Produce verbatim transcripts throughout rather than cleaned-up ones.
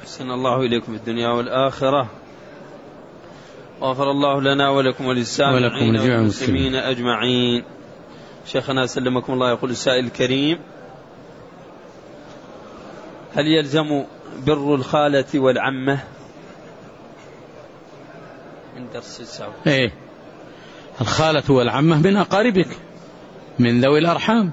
أحسن الله إليكم في الدنيا والآخرة، وغفر الله لنا ولكم وللسامعين والمسلمين أجمعين. شيخنا سلمكم الله، يقول السائل الكريم: هل يلزم بر الخالة والعمة من درس السابق؟ إيه، الخالة والعمة من أقاربك، من ذوي الأرحام،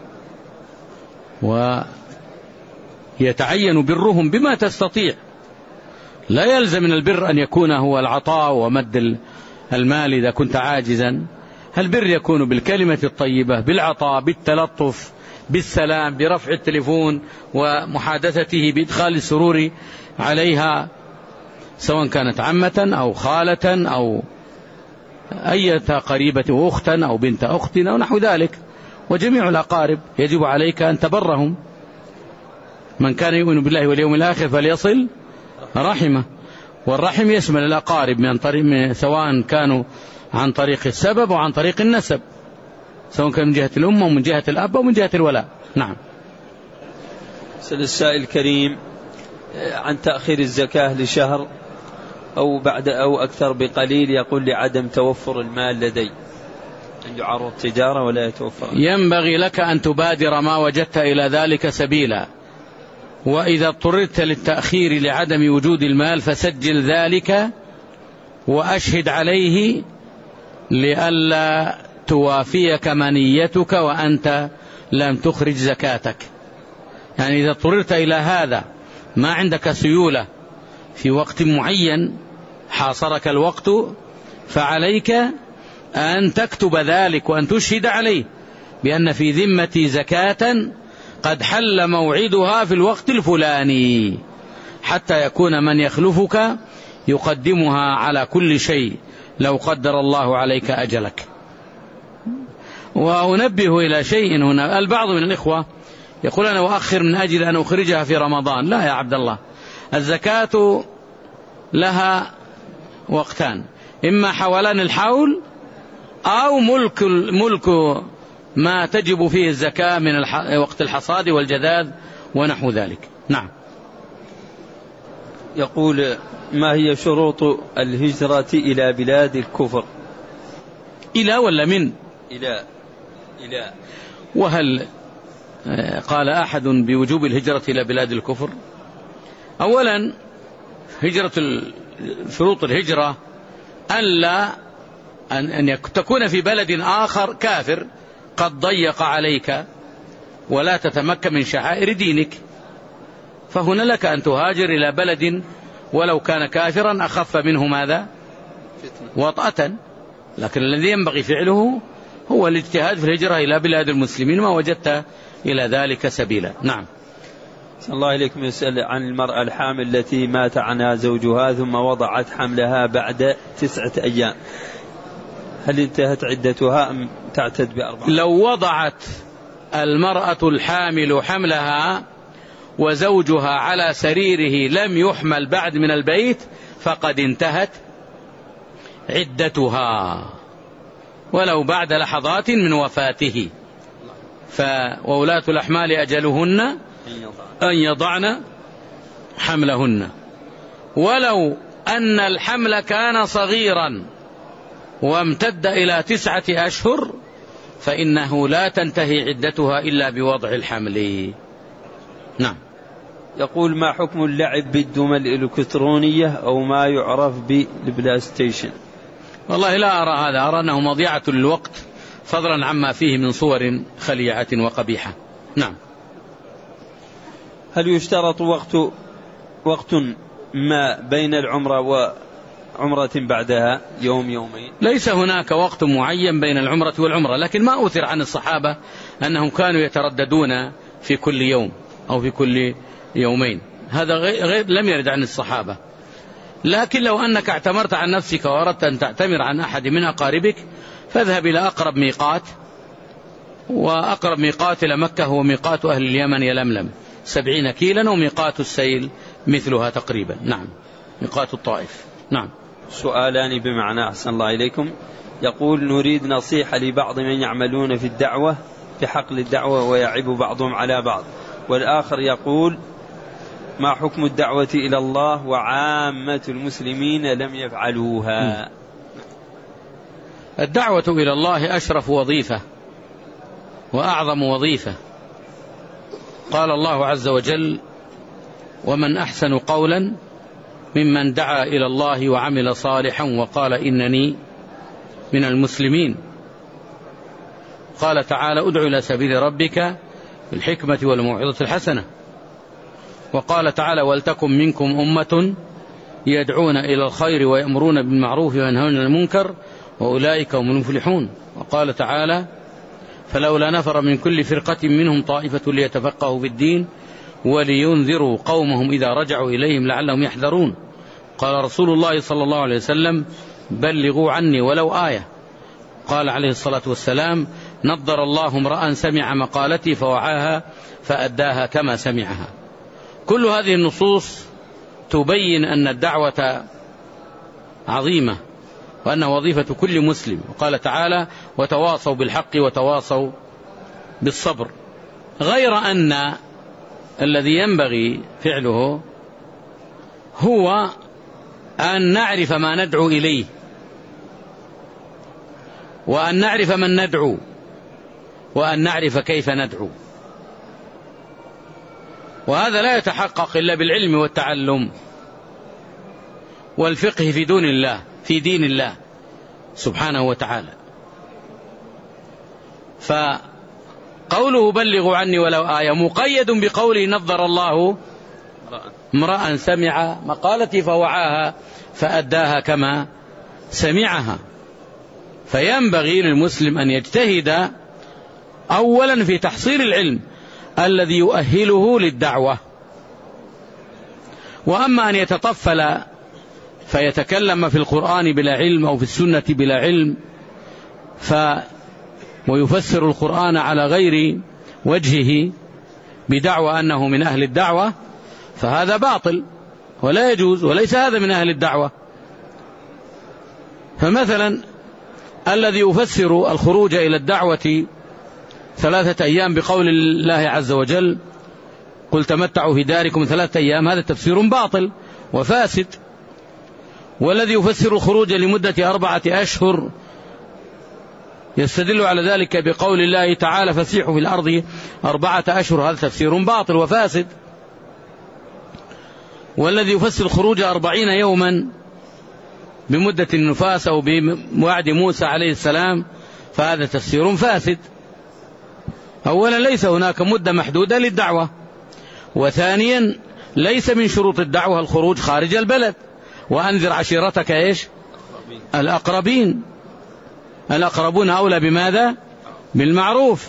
ويتعين برهم بما تستطيع. لا يلزم من البر أن يكون هو العطاء ومد المال إذا كنت عاجزا. البر يكون بالكلمة الطيبة، بالعطاء، بالتلطف، بالسلام، برفع التليفون ومحادثته، بإدخال السرور عليها، سواء كانت عمة أو خالة أو أي قريبة، أختا أو بنت أخت أو نحو ذلك. وجميع الأقارب يجب عليك أن تبرهم. من كان يؤمن بالله واليوم الآخر فليصل رحمه. والرحم يشمل الأقارب من طريق، سواء كانوا عن طريق السبب وعن طريق النسب، سواء كان من جهة الأم ومن جهة الأب ومن جهة الولاء. نعم. سأل السائل الكريم عن تأخير الزكاة لشهر أو بعد أو أكثر بقليل، يقول لعدم توفر المال لدي، عنده عروض تجارة ولا يتوفر. ينبغي لك أن تبادر ما وجدت إلى ذلك سبيلا، وإذا اضطررت للتأخير لعدم وجود المال فسجل ذلك وأشهد عليه لئلا توافيك منيتك وأنت لم تخرج زكاتك. يعني إذا اضطررت إلى هذا، ما عندك سيولة في وقت معين حاصرك الوقت، فعليك أن تكتب ذلك وأن تشهد عليه بأن في ذمتي زكاة قد حل موعدها في الوقت الفلاني، حتى يكون من يخلفك يقدمها على كل شيء لو قدر الله عليك أجلك. وأنبه إلى شيء هنا، البعض من الإخوة يقول أنا أؤخر من أجل أن أخرجها في رمضان. لا يا عبد الله، الزكاة لها وقتان، إما حولان الحول أو ملك ملك ما تجب فيه الزكاة من وقت الحصاد والجذاذ ونحو ذلك. نعم. يقول: ما هي شروط الهجرة إلى بلاد الكفر؟ إلى ولا من؟ إلى إلى وهل قال أحد بوجوب الهجرة إلى بلاد الكفر؟ أولا، هجرة شروط الهجرة أن لا أن, أن تكون في بلد آخر كافر قد ضيق عليك ولا تتمكن من شعائر دينك، فهنا لك أن تهاجر إلى بلد ولو كان كافرا أخف منه ماذا؟ وطأة. لكن الذي ينبغي فعله هو الاجتهاد في الهجرة إلى بلاد المسلمين ما وجدت إلى ذلك سبيلا. نعم. الله إليكم يسأل عن المرأة الحامل التي مات عنها زوجها ثم وضعت حملها بعد تسعة أيام، هل انتهت عدتها أم تعتد بأربعة؟ لو وضعت المرأة الحامل حملها وزوجها على سريره لم يحمل بعد من البيت فقد انتهت عدتها ولو بعد لحظات من وفاته. فوولاة الأحمال أجلهن أن يضعن حملهن. ولو أن الحمل كان صغيرا وامتد إلى تسعة أشهر فإنه لا تنتهي عدتها إلا بوضع الحمل. نعم. يقول: ما حكم اللعب بالدمى الإلكترونية أو ما يعرف بالبلاي ستيشن؟ والله لا أرى هذا، أرى أنه مضيعة للوقت فضلا عما فيه من صور خليعة وقبيحة. نعم. هل يشترط وقت وقت ما بين العمرة وعمرة بعدها، يوم يومين؟ ليس هناك وقت معين بين العمرة والعمرة، لكن ما أثر عن الصحابة أنهم كانوا يترددون في كل يوم أو في كل يومين، هذا غير لم يرد عن الصحابة. لكن لو أنك اعتمرت عن نفسك وأردت أن تعتمر عن أحد من أقاربك فاذهب إلى أقرب ميقات، وأقرب ميقات إلى مكة هو ميقات أهل اليمن يلملم سبعين كيلا، وميقات السيل مثلها تقريبا. نعم. ميقات الطائف. نعم. سؤالان بمعنى أحسن الله إليكم. يقول: نريد نصيحة لبعض من يعملون في الدعوة في حقل الدعوة ويعيب بعضهم على بعض، والآخر يقول ما حكم الدعوة إلى الله وعامة المسلمين لم يفعلوها؟ الدعوة إلى الله أشرف وظيفة وأعظم وظيفة. قال الله عز وجل: ومن أحسن قولا ممن دعا إلى الله وعمل صالحا وقال إنني من المسلمين. قال تعالى: ادع إلى سبيل ربك بالحكمة والموعظة الحسنة. وقال تعالى: ولتكن منكم أمة يدعون إلى الخير ويأمرون بالمعروف وينهون عن المنكر وأولئك هم المفلحون. وقال تعالى: فلولا نفر من كل فرقة منهم طائفة ليتفقهوا في الدين ولينذروا قومهم إذا رجعوا إليهم لعلهم يحذرون. قال رسول الله صلى الله عليه وسلم: بلغوا عني ولو آية. قال عليه الصلاة والسلام: نضر الله امرأ سمع مقالتي فوعاها فأداها كما سمعها. كل هذه النصوص تبين أن الدعوة عظيمة وأنها وظيفة كل مسلم. وقال تعالى: وتواصوا بالحق وتواصوا بالصبر. غير أن الذي ينبغي فعله هو أن نعرف ما ندعو إليه، وأن نعرف من ندعو، وأن نعرف كيف ندعو. وهذا لا يتحقق إلا بالعلم والتعلم والفقه في دين الله في دين الله سبحانه وتعالى. فقوله بلغوا عني ولو آية مقيد بقوله: نظر الله امرأ سمع مقالتي فوعاها فأداها كما سمعها. فينبغي للمسلم أن يجتهد أولا في تحصيل العلم الذي يؤهله للدعوة، وأما أن يتطفل فيتكلم في القرآن بلا علم أو في السنة بلا علم ف ويفسر القرآن على غير وجهه بدعوى أنه من أهل الدعوة، فهذا باطل ولا يجوز، وليس هذا من أهل الدعوة. فمثلا الذي يفسر الخروج إلى الدعوة ثلاثة أيام بقول الله عز وجل: قل تمتعوا في داركم ثلاثة أيام، هذا تفسير باطل وفاسد. والذي يفسر الخروج لمدة أربعة أشهر يستدل على ذلك بقول الله تعالى: فسيحوا في الأرض أربعة أشهر، هذا تفسير باطل وفاسد. والذي يفسر الخروج أربعين يوما بمدة النفاس أو بوعد موسى عليه السلام، فهذا تفسير فاسد. أولا ليس هناك مدة محدودة للدعوة، وثانيا ليس من شروط الدعوة الخروج خارج البلد. وأنذر عشيرتك إيش؟ الأقربين. الأقربون أولى بماذا؟ بالمعروف.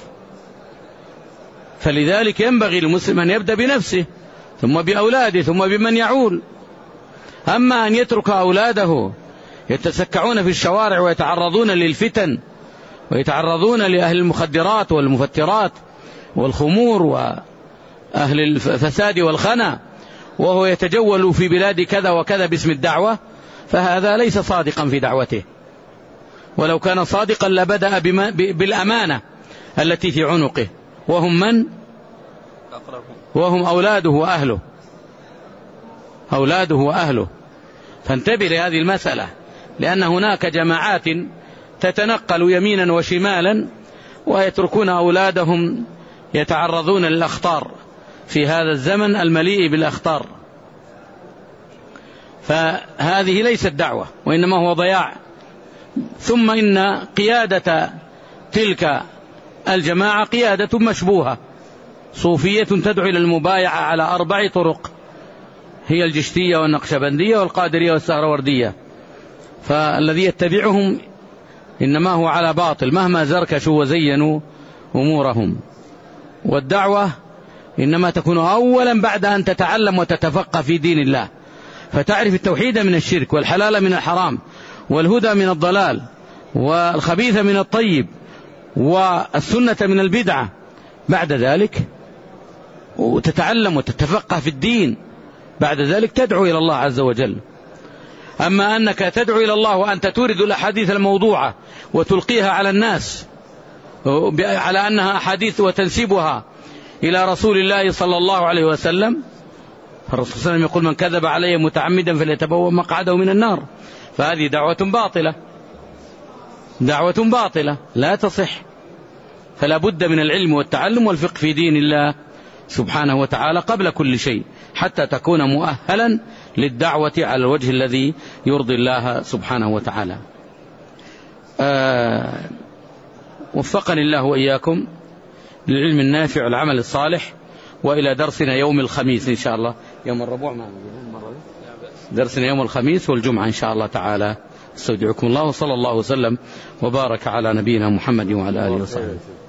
فلذلك ينبغي للمسلم أن يبدأ بنفسه ثم بأولاده ثم بمن يعول. أما أن يترك أولاده يتسكعون في الشوارع ويتعرضون للفتن ويتعرضون لأهل المخدرات والمفترات والخمور وأهل الفساد والخنا، وهو يتجول في بلاد كذا وكذا باسم الدعوة، فهذا ليس صادقا في دعوته. ولو كان صادقا لبدأ بالأمانة التي في عنقه، وهم من؟ وهم أولاده وأهله أولاده وأهله. فانتبه لهذه المسألة، لأن هناك جماعات تتنقل يمينا وشمالا ويتركون أولادهم يتعرضون للأخطار في هذا الزمن المليء بالأخطار. فهذه ليست دعوة وإنما هو ضياع. ثم إن قيادة تلك الجماعة قيادة مشبوهة، صوفية تدعو إلى المبايعة على أربع طرق، هي الجشتية والنقشبندية والقادرية والسهروردية. فالذي يتبعهم إنما هو على باطل مهما زركشوا وزينوا أمورهم. والدعوة إنما تكون أولا بعد أن تتعلم وتتفقه في دين الله، فتعرف التوحيد من الشرك والحلال من الحرام والهدى من الضلال والخبيث من الطيب والسنة من البدعة. بعد ذلك وتتعلم وتتفقه في الدين، بعد ذلك تدعو إلى الله عز وجل. أما أنك تدعو إلى الله وأنت تورد الأحاديث الموضوعة وتلقيها على الناس على أنها أحاديث وتنسبها إلى رسول الله صلى الله عليه وسلم، الرسول صلى الله عليه وسلم يقول من كذب علي متعمدا فليتبوأ مقعده من النار. فهذه دعوة باطلة، دعوة باطلة لا تصح. فلا بد من العلم والتعلم والفقه في دين الله سبحانه وتعالى قبل كل شيء، حتى تكون مؤهلا للدعوة على الوجه الذي يرضي الله سبحانه وتعالى. آه وفقني الله وإياكم للعلم النافع والعمل الصالح. وإلى درسنا يوم الخميس إن شاء الله. يوم الربوع ما درسنا يوم الخميس والجمعة إن شاء الله تعالى. استودعكم الله، وصلى الله وسلم وبارك على نبينا محمد وعلى آله وصحبه.